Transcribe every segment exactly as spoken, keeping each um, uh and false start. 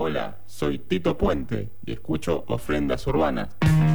Hola, soy Tito Puente y escucho Ofrendas Urbanas.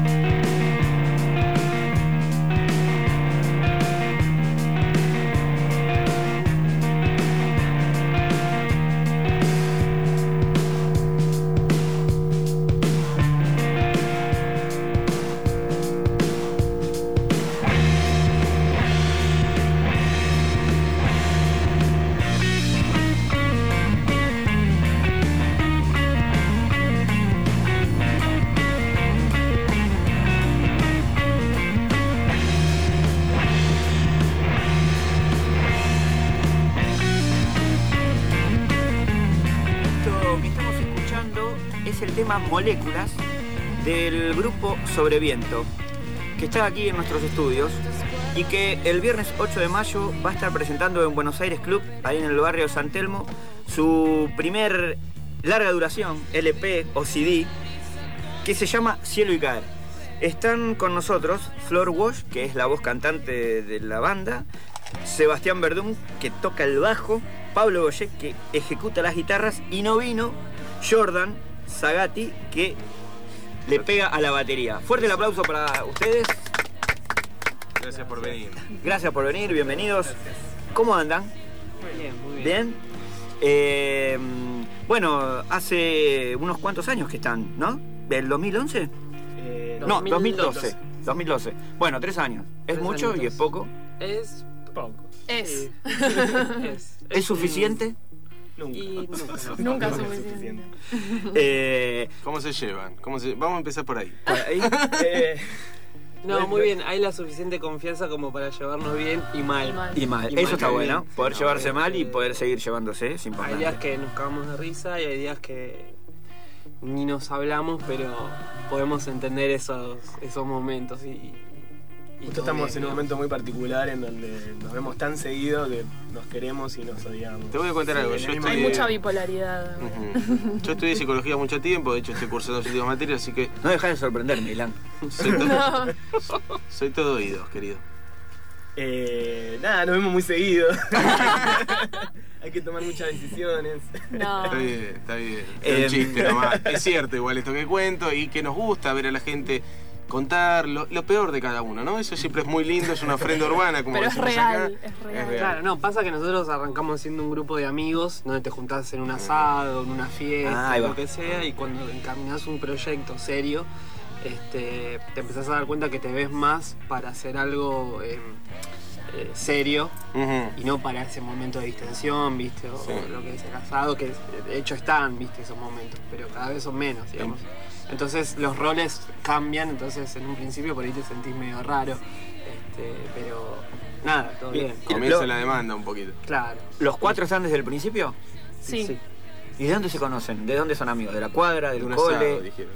Moléculas del grupo Sobreviento, que está aquí en nuestros estudios y que el viernes ocho de mayo va a estar presentando en Buenos Aires Club, ahí en el barrio San Telmo, su primer larga duración, L P o C D, que se llama Cielo y Caer. Están con nosotros Flor Walsh, que es la voz cantante de la banda, Sebastián Verdún, que toca el bajo, Pablo Goyet, que ejecuta las guitarras, y no vino Jordan Zagati, que le pega a la batería. Fuerte el aplauso para ustedes. Gracias por venir. Gracias por venir, bienvenidos. ¿Cómo andan? Muy bien, muy bien. ¿Bien? Eh, bueno, hace unos cuantos años que están, ¿no? ¿Del dos mil once? Eh, no, dos mil doce. dos mil doce. Bueno, tres años. ¿Es Tres mucho añitos. y es poco? Es poco. Es. Sí. es. ¿Es suficiente? Nunca. Y nunca. Nunca es suficiente. Eh, ¿Cómo se llevan? ¿Cómo se... Vamos a empezar por ahí. por ahí, eh, No, muy bien. Hay la suficiente confianza como para llevarnos bien y mal. Y mal. y mal. Y Eso mal, está muy bueno. bien. Poder Sí, llevarse no, mal y eh, poder seguir llevándose es Hay importante. días que nos cagamos de risa y hay días que ni nos hablamos, pero podemos entender esos, esos momentos. Y, y Justo todo estamos bien, en un ¿no? momento muy particular en donde nos vemos tan seguido que nos queremos y nos odiamos. Te voy a contar Sí, algo. en Yo el mismo estudié- Hay día. mucha bipolaridad. Ujú. Yo estudié psicología mucho tiempo, de hecho estoy cursando las últimas materias, así que No dejes de sorprenderme, Ilan. soy todo, No. soy todo oídos, querido. Eh, nada, nos vemos muy seguido. Hay que tomar muchas decisiones. No. Está bien, está bien. Eh, Es un chiste nomás. Es cierto igual esto que cuento y que nos gusta ver a la gente contar lo, lo peor de cada uno, ¿no? Eso siempre es muy lindo, es una ofrenda urbana, como Pero es decimos real, acá. es real. Claro, no, pasa que nosotros arrancamos siendo un grupo de amigos donde te juntás en un asado, en una Ah, fiesta, ahí va. lo que sea, y cuando encaminás un proyecto serio, este, te empezás a dar cuenta que te ves más para hacer algo eh, eh, serio Ujú. y no para ese momento de distensión, ¿viste? O Sí. lo que es el asado, que de hecho están, ¿viste? Esos momentos, pero cada vez son menos, digamos. Entonces los roles cambian, entonces en un principio por ahí te sentís medio raro, este, pero nada, todo bien. Comienza Lo- la demanda un poquito. Claro. ¿Los cuatro están desde el principio? Sí. ¿Y de dónde se conocen? ¿De dónde son amigos? ¿De la cuadra? De ¿Del un cole? asado, dijeron.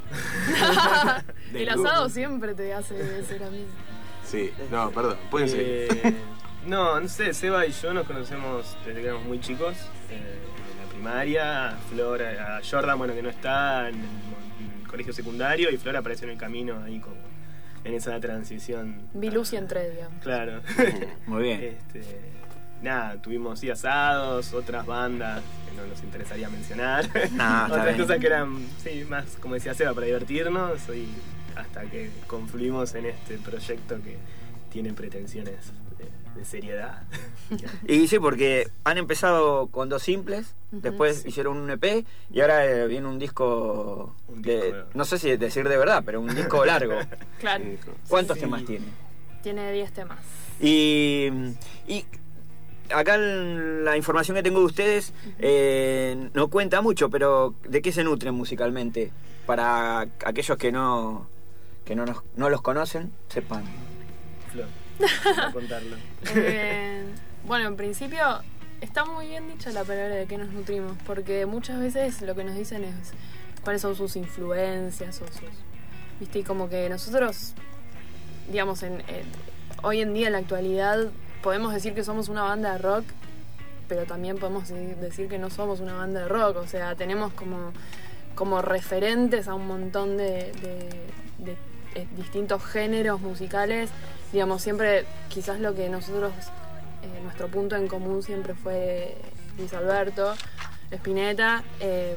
del El grupo? asado siempre te hace ser amigo. Sí, no, perdón, pueden seguir. Eh, no, no sé, Seba y yo nos conocemos desde que éramos muy chicos. eh, en la primaria, Flor, a Jordan, bueno, que no está en el, en el colegio secundario, y Flor apareció en el camino ahí como en esa transición. Vi Lucy entré, digamos. Claro. Muy bien. Este, nada, tuvimos sí, asados, otras bandas que no nos interesaría mencionar. No, está otras bien. cosas que eran, sí, más, como decía Seba, para divertirnos, y hasta que confluimos en este proyecto que tiene pretensiones de, de seriedad. Y sí, porque han empezado con dos simples, Ujú. después hicieron un E P y ahora eh, viene un disco, Un de- disco. no sé si decir de verdad, pero un disco largo. Claro. ¿Cuántos Sí. temas tiene? Tiene diez temas. Y, y acá en la información que tengo de ustedes eh, no cuenta mucho, pero ¿de qué se nutren musicalmente? Para aquellos que no que no, nos- no los conocen, sepan. Flor, para contarlo. Eh, bueno, en principio está muy bien dicha la palabra de que nos nutrimos, porque muchas veces lo que nos dicen es cuáles son sus influencias o sus... ¿Viste? Y como que nosotros, digamos, en, en- hoy en día en la actualidad podemos decir que somos una banda de rock, pero también podemos decir que no somos una banda de rock, o sea, tenemos como, como referentes a un montón de, de, de, eh, distintos géneros musicales. Digamos, siempre quizás lo que nosotros, eh, nuestro punto en común siempre fue Luis Alberto Spinetta, eh,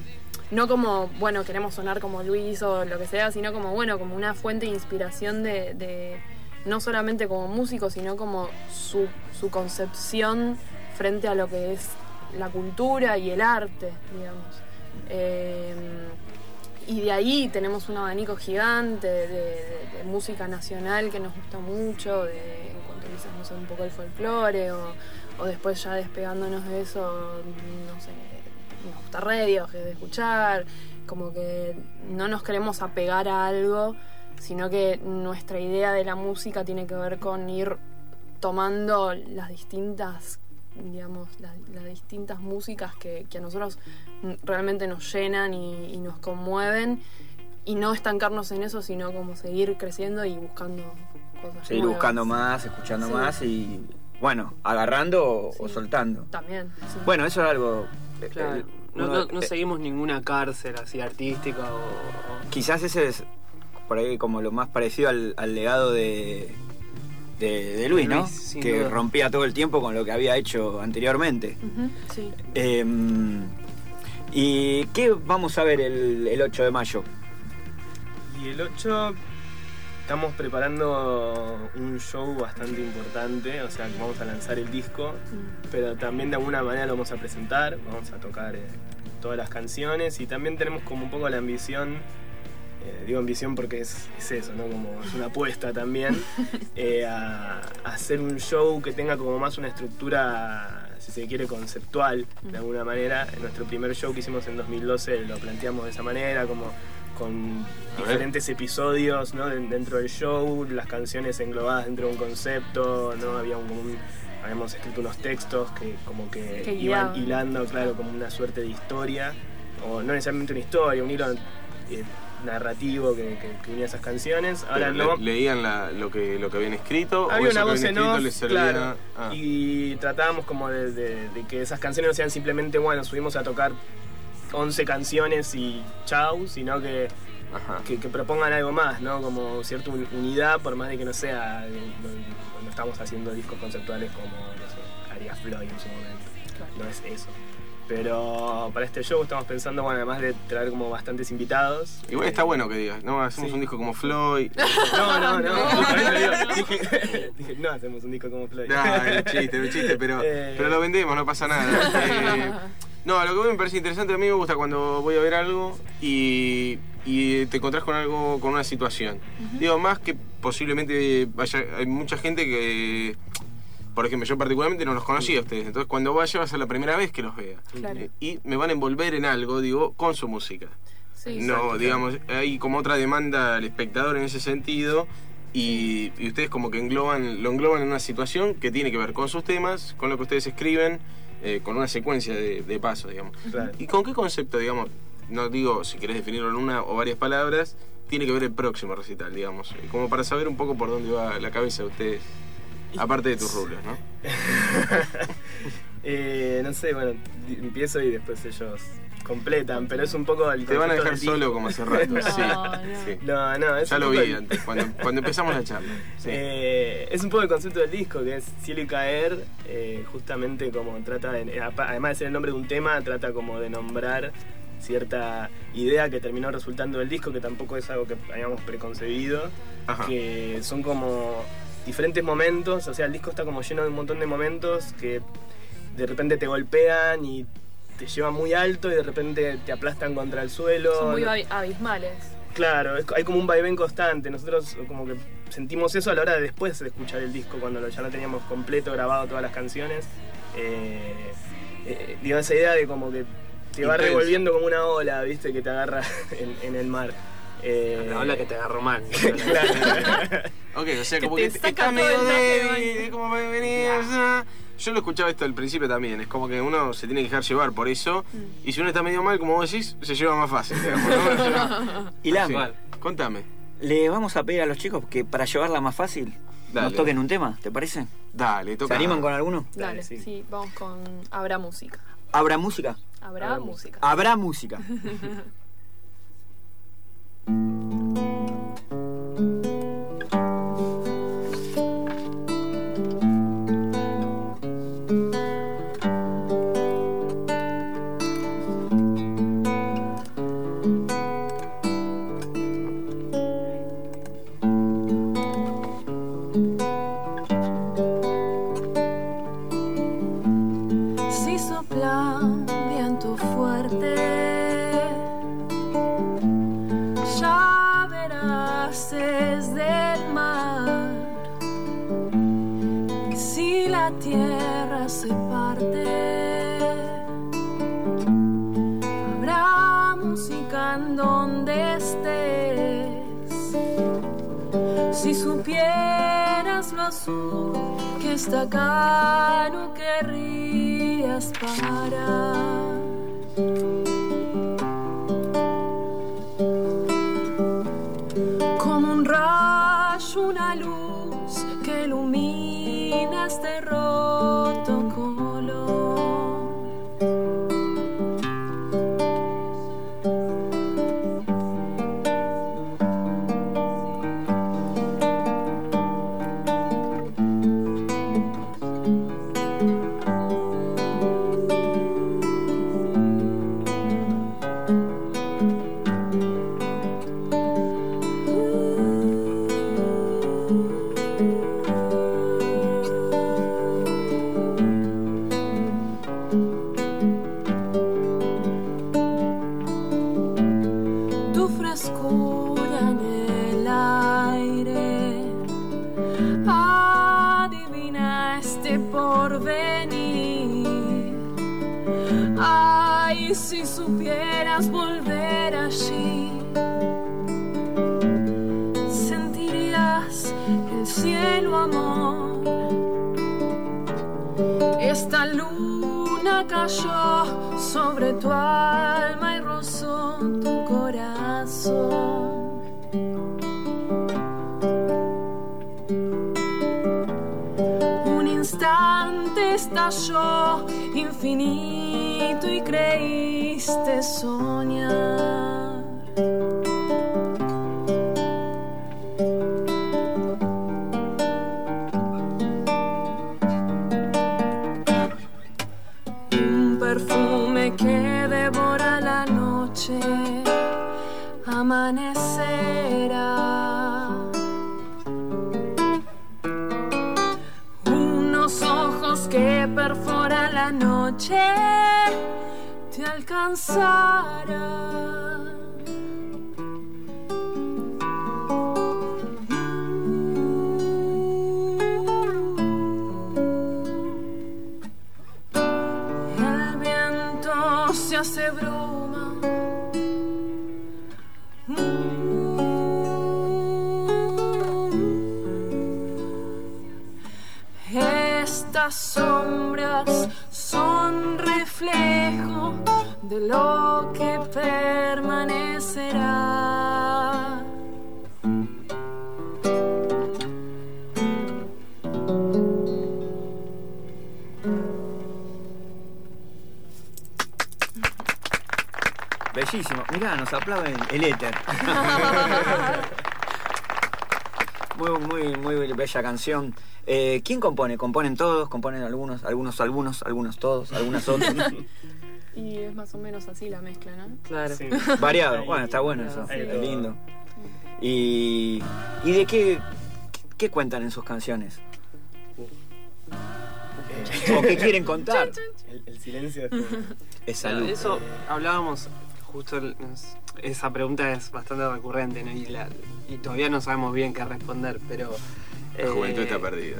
no como, bueno, queremos sonar como Luis o lo que sea, sino como, bueno, como una fuente de inspiración de, de no solamente como músico, sino como su, su concepción frente a lo que es la cultura y el arte, digamos. Eh, y de ahí tenemos un abanico gigante de, de, de música nacional que nos gusta mucho, de, en cuanto quizás, no sé, un poco el folclore, o, o después ya despegándonos de eso, no sé, nos gusta radio, de escuchar, como que no nos queremos apegar a algo, sino que nuestra idea de la música tiene que ver con ir tomando las distintas, digamos, las, las distintas músicas que, que a nosotros realmente nos llenan y, y nos conmueven, y no estancarnos en eso, sino como seguir creciendo y buscando cosas Seguir nuevas. buscando más, escuchando Sí. más y, bueno, agarrando o, Sí. o soltando. También, sí. Bueno, eso es algo... eh, Claro. eh, No, uno- no, no eh, seguimos ninguna cárcel así artística o... o- Quizás ese es por ahí como lo más parecido al, al legado de, de, de Luis, ¿no? Luis, sin Que duda. rompía todo el tiempo con lo que había hecho anteriormente. Ujú, sí. Eh, ¿Y qué vamos a ver el, el ocho de mayo? Y el ocho estamos preparando un show bastante importante, o sea, que vamos a lanzar el disco, Mm. pero también de alguna manera lo vamos a presentar, vamos a tocar eh, todas las canciones y también tenemos como un poco la ambición, eh, digo ambición porque es, es eso, ¿no? Como es una apuesta también, eh, a, a hacer un show que tenga como más una estructura, si se quiere, conceptual, de alguna manera. En nuestro primer show que hicimos en dos mil doce lo planteamos de esa manera, como con A ver. diferentes episodios, ¿no? De- dentro del show, las canciones englobadas dentro de un concepto, ¿no? Había un, un- habíamos escrito unos textos que como que, Que iban guiaban. hilando, claro, como una suerte de historia, o no necesariamente una historia, un hilo eh, narrativo que, que, que unía esas canciones. Ahora Pero no. le- ¿Leían la- lo, que, lo que habían escrito? Había o eso una que voz habían en escrito off, les servía? claro, Ah. y tratábamos como de, de- de que esas canciones no sean simplemente, bueno, subimos a tocar once canciones y chau, sino que, Ajá. que, que propongan algo más, ¿no? Como cierta un- unidad, por más de que no sea eh, no- cuando estamos haciendo discos conceptuales como, no sé, haría Floyd en su momento. Claro. No es eso. Pero para este show estamos pensando, bueno, además de traer como bastantes invitados. Igual eh, está bueno que digas, no, hacemos sí. un disco como Floyd. No, no, no. No. justamente digo, dije, dije, no hacemos un disco como Floyd. No, era un chiste, era un chiste, pero, Eh. pero lo vendemos, no pasa nada. Eh, no, lo que a mí me parece interesante, a mí me gusta cuando voy a ver algo y, y te encontrás con algo, con una situación. Digo, más que posiblemente vaya, hay mucha gente que, por ejemplo, yo particularmente no los conocía a ustedes, entonces cuando vaya va a ser la primera vez que los vea. Claro. Eh, y me van a envolver en algo, digo, con su música. Sí, No, exacto. digamos, hay como otra demanda al espectador en ese sentido y, y ustedes como que engloban, lo engloban en una situación que tiene que ver con sus temas, con lo que ustedes escriben, eh, con una secuencia de, de pasos, digamos. Claro. ¿Y con qué concepto, digamos, no digo si querés definirlo en una o varias palabras, tiene que ver el próximo recital, digamos? Eh, Como para saber un poco por dónde va la cabeza de ustedes, aparte de tus rulos, ¿no? Eh, no sé, bueno, di- empiezo y después ellos completan, pero es un poco el Te van a concepto dejar del solo disco. como hace rato, No, sí. no. sí. No, no, es Ya un lo poco vi el- antes, cuando, cuando empezamos la charla. Sí. Eh, es un poco el concepto del disco, que es Cielo y Caer, eh, justamente como trata, de, además de ser el nombre de un tema, trata como de nombrar cierta idea que terminó resultando del disco, que tampoco es algo que habíamos preconcebido, Ajá. que son como diferentes momentos, o sea, el disco está como lleno de un montón de momentos que de repente te golpean y te llevan muy alto y de repente te aplastan contra el suelo. Son muy abi- abismales. Claro, es- hay como un vaivén constante. Nosotros como que sentimos eso a la hora de después de escuchar el disco, cuando lo- ya no teníamos completo grabado todas las canciones. Eh, eh, digo, esa idea de como que te va Intenso. revolviendo como una ola, viste, que te agarra en, en el mar. Eh, La ola que te agarró mal. claro. Ok, o sea, Que como te que saca está todo medio el traje de débil, baño. como para venir, o sea, yo lo escuchaba esto al principio también, es como que uno se tiene que dejar llevar por eso, Mm. y si uno está medio mal, como vos decís, se lleva más fácil, digamos, ¿no? Ilan, Sí. Contame. le vamos a pedir a los chicos que para llevarla más fácil Dale. nos toquen un tema, ¿te parece? Dale, toca. ¿Se animan con alguno? Dale, Dale, sí. sí. Vamos con Habrá música. ¿Habrá música? Habrá, Habrá música. Habrá música. en donde estés. Si supieras lo azul que está acá, no querrías parar. Como un rayo, una luz que ilumina este roto color. Si supieras volver allí, sentirías el cielo, amor. Esta luna cayó sobre tu alma y rozó tu corazón. Un instante estalló infinito y creíste soñar. Un perfume que devora la noche, amanecerá. Unos ojos que perforan la noche te alcanzará. El viento se hace bruma. Estas sombras son reflejo de lo que permanecerá. Bellísimo. Mirá, nos aplauden el éter. Muy, muy, muy bella canción. Eh, ¿Quién compone? ¿Componen todos? ¿Componen algunos? ¿Algunos, algunos? ¿Algunos todos? ¿Algunas otras? Y es más o menos así la mezcla, ¿no? Claro. Sí. Variado. Ahí- Bueno, está bueno eso. ahí Es todo. lindo. ¿Y, y de qué, qué cuentan en sus canciones? ¿O qué quieren contar? El, el silencio es como- Es salud. Eso hablábamos justo, el- nos- esa pregunta es bastante recurrente, ¿no? y, la- y todavía no sabemos bien qué responder, pero... La juventud está perdida.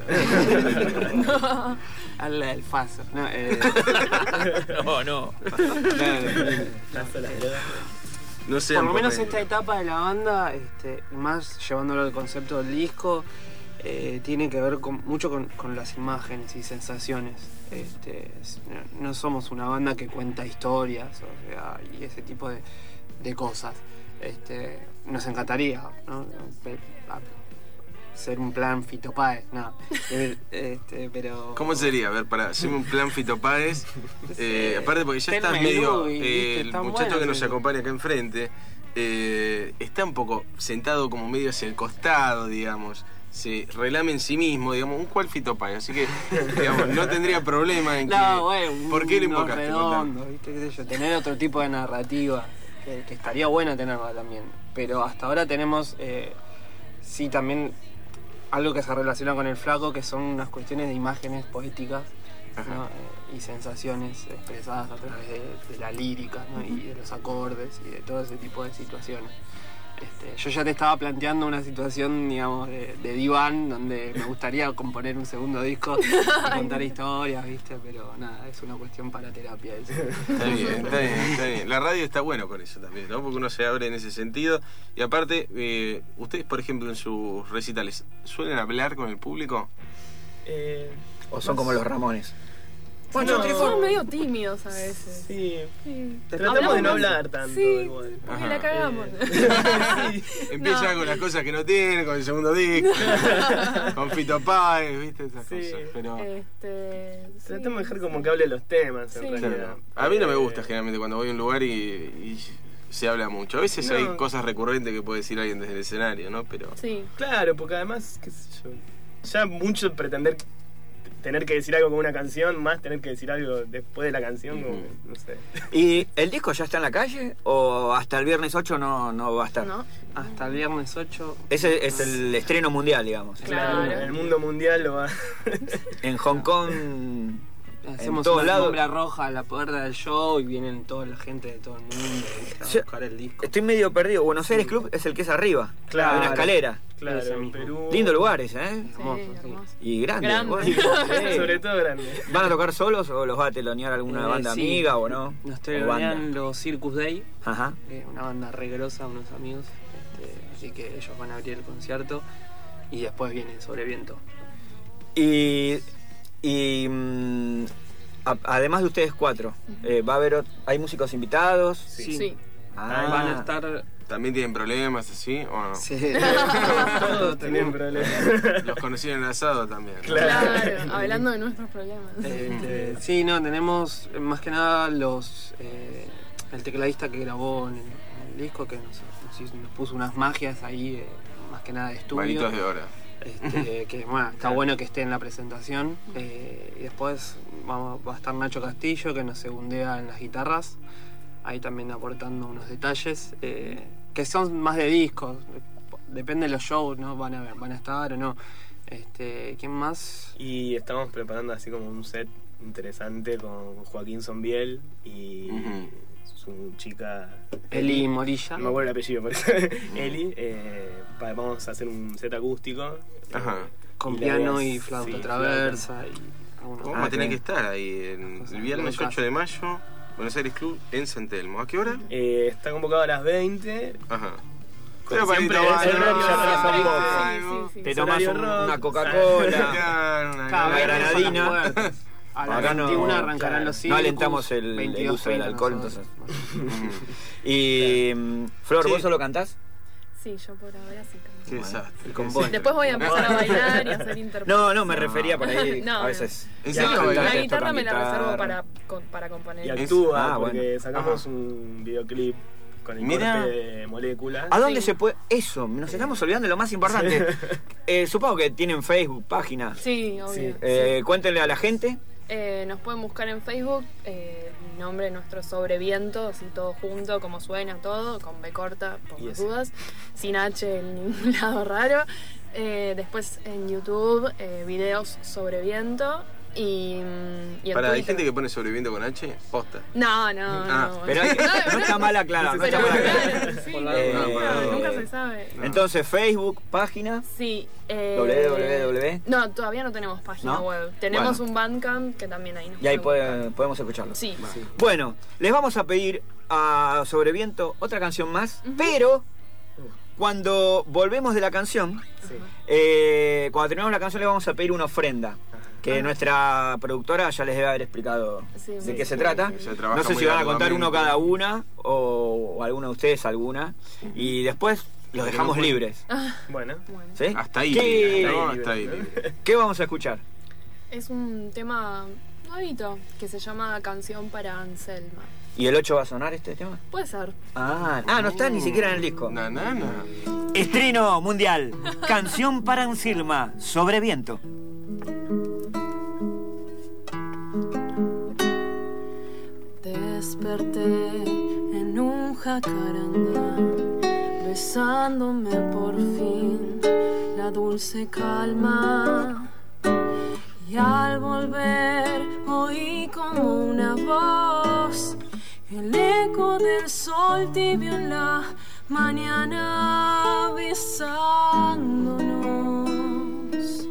Habla del faso, ¿no? Eh, No, no. Las solas drogas. No sé. por lo menos esta etapa de la banda, este, más llevándolo al concepto del disco, eh, tiene que ver con, mucho con, con las imágenes y sensaciones. Este, es- no somos una banda que cuenta historias, o sea, y ese tipo de, de cosas. Este, nos encantaría, ¿no? Pe- a- ser un plan Fito Páez, no. Eh, Este, pero... ¿Cómo sería? A ver, para hacerme un plan Fito Páez. Eh, aparte, porque ya Telma estás y medio. Luis, eh, ¿viste? el Están muchacho buenos, que nos sí. acompaña acá enfrente eh, está un poco sentado como medio hacia el costado, digamos. Se relame en sí mismo, digamos, un cual Fito Páez. Así que, digamos, no tendría problema en que. No, bueno, ¿Por qué lo unos invocaste? redondos, ¿viste? ¿Qué sé yo? Tener otro tipo de narrativa, que, que estaría bueno tenerla también. Pero hasta ahora tenemos, eh, sí, también algo que se relaciona con el flaco, que son unas cuestiones de imágenes poéticas, ¿no? Eh, y sensaciones expresadas a través de, de la lírica, ¿no? Y de los acordes y de todo ese tipo de situaciones. Este, yo ya te estaba planteando una situación, digamos, de, de diván, donde me gustaría componer un segundo disco y contar historias, ¿viste? Pero nada, es una cuestión para terapia eso. Está bien, está bien, está bien. la radio está bueno con eso también, ¿no? Porque uno se abre en ese sentido. Y aparte, eh, ustedes, por ejemplo, en sus recitales, ¿suelen hablar con el público? Eh, ¿O son como los Ramones? Bueno, No, son medio tímidos a veces. Sí. Sí. Tratamos de no Hablamos- hablar tanto Sí, igual. porque Ajá. la cagamos. Sí. Empieza No. con las cosas que no tiene, con el segundo disco, con Fito Páez, ¿viste? Esas Sí. cosas. Pero Este, sí, Tratamos de dejar sí. como que hable los temas, en Sí. realidad. claro, a mí no me Eh, gusta generalmente cuando voy a un lugar y, y se habla mucho. A veces No. hay cosas recurrentes que puede decir alguien desde el escenario, ¿no? Pero Sí. Claro, porque además, qué sé yo, ya mucho pretender tener que decir algo con una canción, más tener que decir algo después de la canción, como, Ujú. no sé. ¿Y el disco ya está en la calle o hasta el viernes ocho no, no va a estar? ¿No? Hasta el viernes ocho. Ese es el estreno mundial, digamos. Claro. En el mundo mundial lo va. En Hong Kong, Hacemos todos una lados. alfombra roja a la puerta del show y vienen toda la gente de todo el mundo a Sí. buscar el disco. estoy medio perdido. Buenos Aires Club es el que es arriba. Claro. Hay una escalera. Claro, Ese en mismo. Perú. Lindo lugar ese, ¿eh? Sí, Hermoso, sí. hermoso. Y grande. Grande. bueno. Sí. Sobre todo grande. ¿Van a tocar solos o los va a telonear alguna Eh, banda sí. amiga o no? Nos ¿O telonean banda? los Circus Day, Ajá. eh, una banda re grosa, unos amigos. este, así que ellos van a abrir el concierto y después viene Sobreviento. Y, y mm, a- además de ustedes cuatro, eh, va a haber ot- hay músicos invitados. Sí. Sí. Ah, Van a estar. ¿también tienen problemas así o no? Sí, Todos tenían problemas. Los conocí en el asado también. ¿no? Claro, hablando de nuestros problemas. Este, sí, no, tenemos eh, más que nada los eh, el tecladista que grabó en el, en el disco que nos, nos hizo- nos puso unas magias ahí, eh, más que nada de estudio. Manitos de hora. Este, que bueno, está bueno que esté en la presentación. Eh, y después vamos, va a estar Nacho Castillo que nos segundea en las guitarras, ahí también aportando unos detalles eh, que son más de discos. Depende de los shows, ¿no? Van a ver, van a estar o no. Este, ¿quién más? Y estamos preparando así como un set interesante con Joaquín Sombiel y Ujú. su chica Eli Morilla. no me acuerdo el apellido, por eso. Eli. eh, pa- vamos a hacer un set acústico. Ajá. Con Y la piano idea y es- flauta sí, traversa y algunos- Vamos Ah, a tener bien. que estar ahí en Cosas el viernes locas. ocho de mayo, Buenos Aires Club en San Telmo. ¿A qué hora? Eh, está convocado a las veinte. Ajá. Como para siempre, ir tomando ese horario ya atrasa un algo. poco. Sí, sí, Te sí. tomas horario un- rock, una Coca-Cola. Claro, una Cada Una vez granadina. son las granadina. puertas. A las Acá no- veintiuna arrancarán claro, los no Circus, alentamos el- el veintidós uso del treinta alcohol, nosotros. Ujú. Y mm, Flor, Sí. ¿vos solo cantás? Sí, yo por ahora sí. canto. Qué desastre. Y con vos. Después voy a empezar a bailar y a hacer interpretación. No, no, me refería por ahí No, a veces. ¿En No, serio? Cantante, la bailás? guitarra tocan me la guitarra. reservo para, con- para componer. Y Es- actúa, ah, porque bueno. sacamos Ajá. un videoclip con el Mira. corte de moléculas. ¿A dónde Sí. se puede...? Eso, nos estamos olvidando de lo más importante. Eh, supongo que tienen Facebook, página. Sí, obvio. Sí. Eh, Cuéntenle a la gente. Eh, nos pueden buscar en Facebook, eh, nombre nuestro Sobreviento, así todo junto, como suena todo, con B corta, por Y las ese. dudas, sin H en ningún lado raro. Eh, después en YouTube, eh, videos sobre viento y, mm, y en Para, hay Twitter. gente que pone sobreviviente con H, posta. No, no, Ah, no. Pero hay que- no está mal aclarado, no Pero está mal aclarado. claro, sí, Por la nunca, duda. nunca Eh, se sabe. No. Entonces, Facebook, página. Sí. Eh, www. No, todavía no tenemos página ¿No? web. Tenemos Bueno. un Bandcamp que también ahí nos Y ahí pueden buscar. puede- podemos escucharlo. Sí. Bueno, les vamos a pedir a Sobreviento otra canción más, Ujú. pero cuando volvemos de la canción, Sí. eh, cuando terminamos la canción les vamos a pedir una ofrenda. Que nuestra productora ya les debe haber explicado Sí, de sí, qué sí, se trata. sí. Ella trabaja No sé muy si van a contar uno arduamente. cada una o, o alguno de ustedes alguna. Y después los dejamos Tenemos- libres. Bueno. Bueno. ¿Sí? Hasta ahí. ¿Qué, ¿no? libre. Hasta ahí. libre. qué vamos a escuchar? Es un tema nuevito que se llama Canción para Anselma. ¿Y el ocho va a sonar este tema? Puede ser. Ah, ah, no está ni siquiera en el disco. Na, na, na. Estreno mundial. Canción para Anselma. Sobreviento. Desperté en un jacarandá, besándome por fin la dulce calma. Y al volver oí como una voz, el eco del sol tibio en la mañana besándonos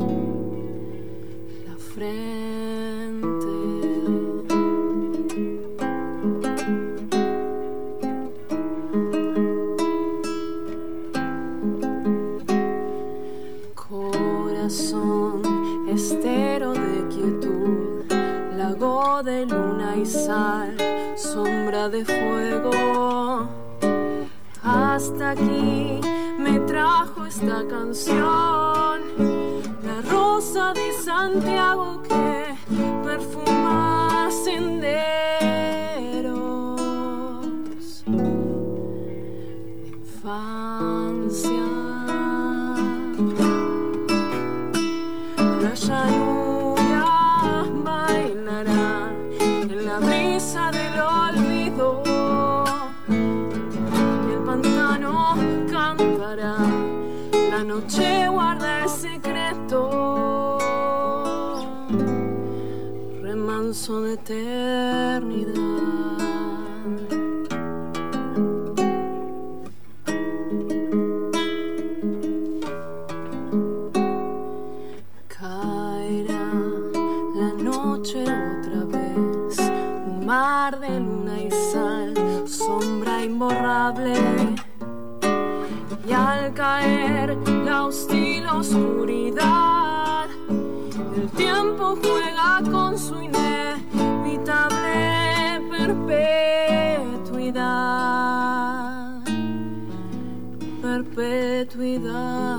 la frente. luna y sal, sombra de fuego. Hasta aquí me trajo esta canción, la rosa de Santiago que perfuma senderos. Infancia. La llanura bailará en la brisa del olvido, y el pantano cantará, la noche guarda el secreto, remanso de eternidad. Mar de luna y sal, sombra imborrable, y al caer la hostil oscuridad, el tiempo juega con su inevitable perpetuidad, perpetuidad.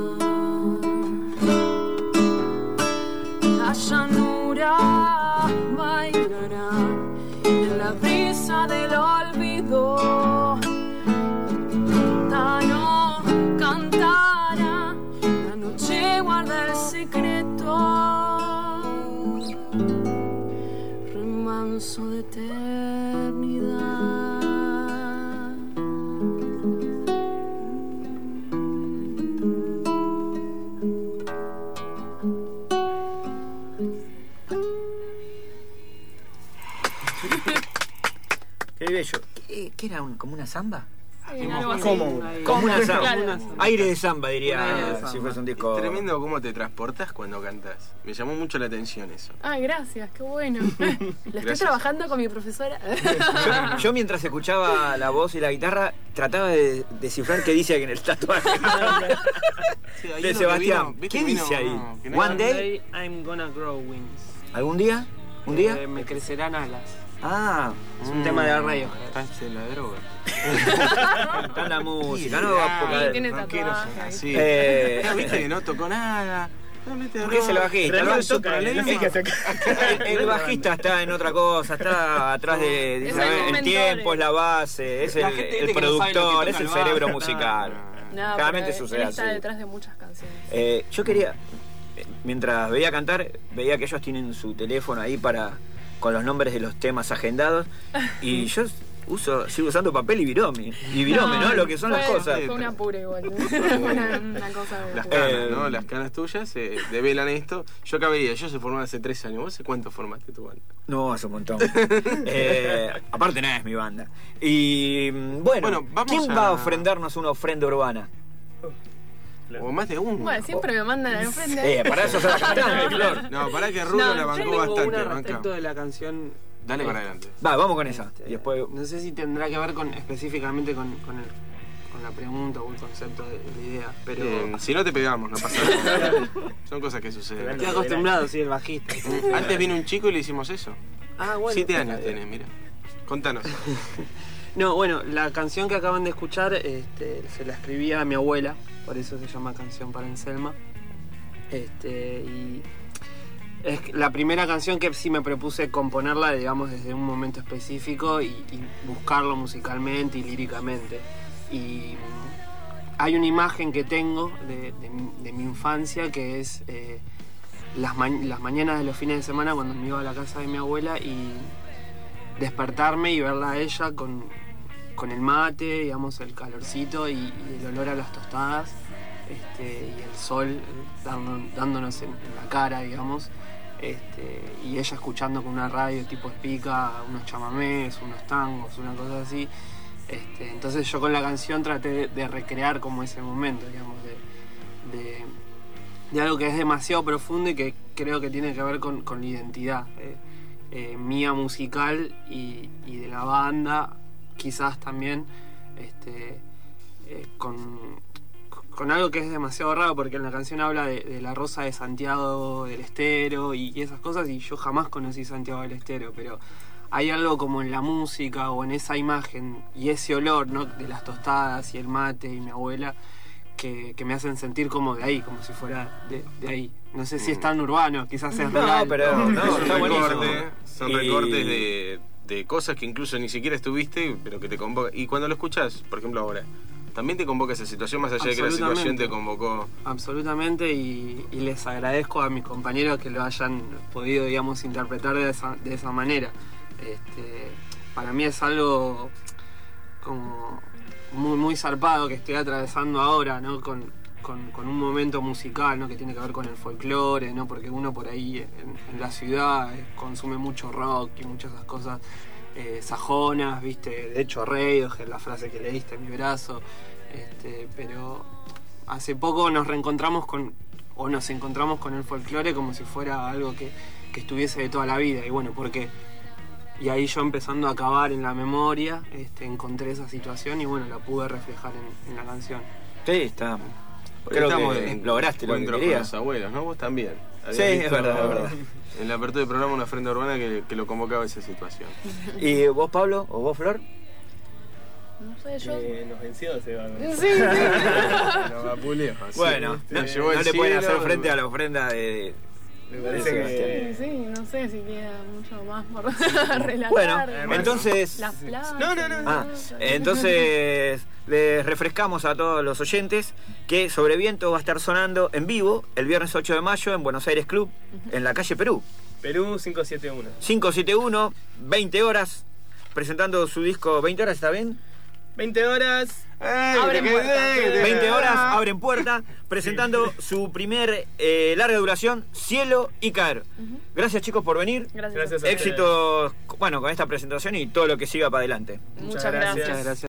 La llanura bailará en la brisa del olvido, Tano cantará, la noche guarda el secreto, remanso de eternidad. Qué bello. ¿Qué, qué era? Un, ¿Como una samba? Sí, algo así. Como, como una samba. Claro. Aire de samba, diría, Aire de si samba. fuese un disco. Es tremendo cómo te transportas cuando cantas. Me llamó mucho la atención eso. Ay, gracias, qué bueno. Lo estoy Gracias. trabajando con mi profesora. Yo, yo mientras escuchaba la voz y la guitarra trataba de descifrar qué dice aquí en el tatuaje Sí, hay de uno que Sebastián. vino- viste ¿Qué que vino- dice ahí? no, que no- One day, I'm gonna grow wings. ¿algún día? ¿Un día? Eh, me crecerán alas. Ah, Es un tema de Radiohead. Estás en la droga. está en la música, Sí, ¿no? ah, Porque- tiene no quiero ser tatuaje. así. Eh, No, viste que no tocó nada. No, viste, ¿Por qué es el bajista? Realmente El, toca, problema. es que toca. el bajista está en otra cosa, está atrás de, de- Es ¿sabes? el el mentor. tiempo, es la base, es el, La gente el dice que no sabe lo que productor, toca es el el cerebro bajo. musical. No, Claramente pero sucede él está así. detrás de muchas canciones. Eh, yo quería, eh, mientras veía cantar, veía que ellos tienen su teléfono ahí para con los nombres de los temas agendados y yo uso, sigo usando papel y virome, y virome, ¿no? Lo que son las fue- cosas. Fue una pura igual. Fue una, una cosa de Las pura. canas, Eh, ¿no? Las canas tuyas eh, develan esto. Yo acá veía, yo se formé hace tres años. ¿Vos hace cuánto formaste tu banda? No, hace un montón. Eh, aparte nada es mi banda. Y mm, bueno, Bueno, vamos ¿quién a- va a ofrendarnos una ofrenda urbana? O más de uno. Bueno, siempre me mandan al frente. Eh, para eso se la cantante, Flor. No, pará que Rulo No, la yo bancó Yo tengo bastante. una banca. respecto de la canción. Dale eh, para adelante. Va, vamos con esa. este, Y después. No sé si tendrá que ver con específicamente con, con, el, con la pregunta o el concepto de, de la idea, pero Bien, si no te pegamos, no pasa nada. Son cosas que suceden. estoy acostumbrado, soy el bajista. Antes vino un chico y le hicimos eso. Ah, bueno. Siete años tenés, mira. Contanos. No, bueno, la canción que acaban de escuchar este, se la escribía a mi abuela, por eso se llama Canción para Anselma. Este, y es la primera canción que sí me propuse componerla, digamos, desde un momento específico y, y buscarlo musicalmente y líricamente. Y mm, hay una imagen que tengo de, de mi- de mi infancia que es eh, las, ma- las mañanas de los fines de semana cuando me iba a la casa de mi abuela y despertarme y verla a ella con, con el mate, digamos, el calorcito y, y el olor a las tostadas este, y el sol dando- dándonos en, en la cara, digamos, este, y ella escuchando con una radio tipo espica unos chamamés, unos tangos, una cosa así. Este, entonces yo con la canción traté de, de recrear como ese momento, digamos, de, de, de algo que es demasiado profundo y que creo que tiene que ver con, con la identidad eh, eh, mía musical y, y de la banda, quizás también este, eh, con, con algo que es demasiado raro, porque en la canción habla de, de la rosa de Santiago del Estero y, y esas cosas, y yo jamás conocí Santiago del Estero, pero hay algo como en la música o en esa imagen y ese olor, ¿no? De las tostadas y el mate y mi abuela, que, que me hacen sentir como de ahí, como si fuera de, de ahí. No sé si es tan urbano, quizás es No, real. pero no, son está buenísimo. recortes, son Y- recortes de, de cosas que incluso ni siquiera estuviste, pero que te convoca. Y cuando lo escuchas, por ejemplo ahora, también te convoca esa situación más allá de que la situación te convocó. Absolutamente, y, y les agradezco a mis compañeros que lo hayan podido, digamos, interpretar de esa, de esa manera. Este, para mí es algo como muy, muy zarpado que estoy atravesando ahora, ¿no? Con, con, con un momento musical, ¿no? Que tiene que ver con el folclore, ¿no? Porque uno por ahí en, en la ciudad eh, consume mucho rock y muchas de esas cosas eh, sajonas, ¿viste? De hecho, Radiohead, la frase que leíste en mi brazo. Este, pero hace poco nos reencontramos con, o nos encontramos con el folclore como si fuera algo que, que estuviese de toda la vida. Y bueno, porque y ahí yo empezando a cavar en la memoria, este, encontré esa situación y bueno, la pude reflejar en, en la canción. Sí, está. Porque Creo estamos que en lograste lo que encuentros con querías. los abuelos, ¿no? Vos también. Habías Sí, es visto verdad, es verdad. En la apertura del programa una ofrenda urbana que, que lo convocaba a esa situación. ¿Y vos, Pablo? ¿O vos, Flor? No sé, yo. Eh, nos venció Seba. ¿no? Sí, sí. Nos vapuleó. Bueno, no, Te llevó no el le pueden cielo, hacer frente a la ofrenda de... Me de parece Sebastián. Sí, sí, no sé si queda mucho más por relatar. Bueno, Además, entonces... Las playas. No, no, no. Ah, entonces les refrescamos a todos los oyentes que Sobreviento va a estar sonando en vivo el viernes ocho de mayo en Buenos Aires Club, en la calle Perú. Perú quinientos setenta y uno. quinientos setenta y uno, veinte horas, presentando su disco. ¿veinte horas está bien? veinte horas. Abren puerta. veinte horas, abren puerta, presentando su primer eh, larga duración, Cielo y Caer. Gracias, chicos, por venir. Gracias. Gracias a ustedes. Éxito, bueno, con esta presentación y todo lo que siga para adelante. Muchas Muchas gracias. gracias. Muchas gracias.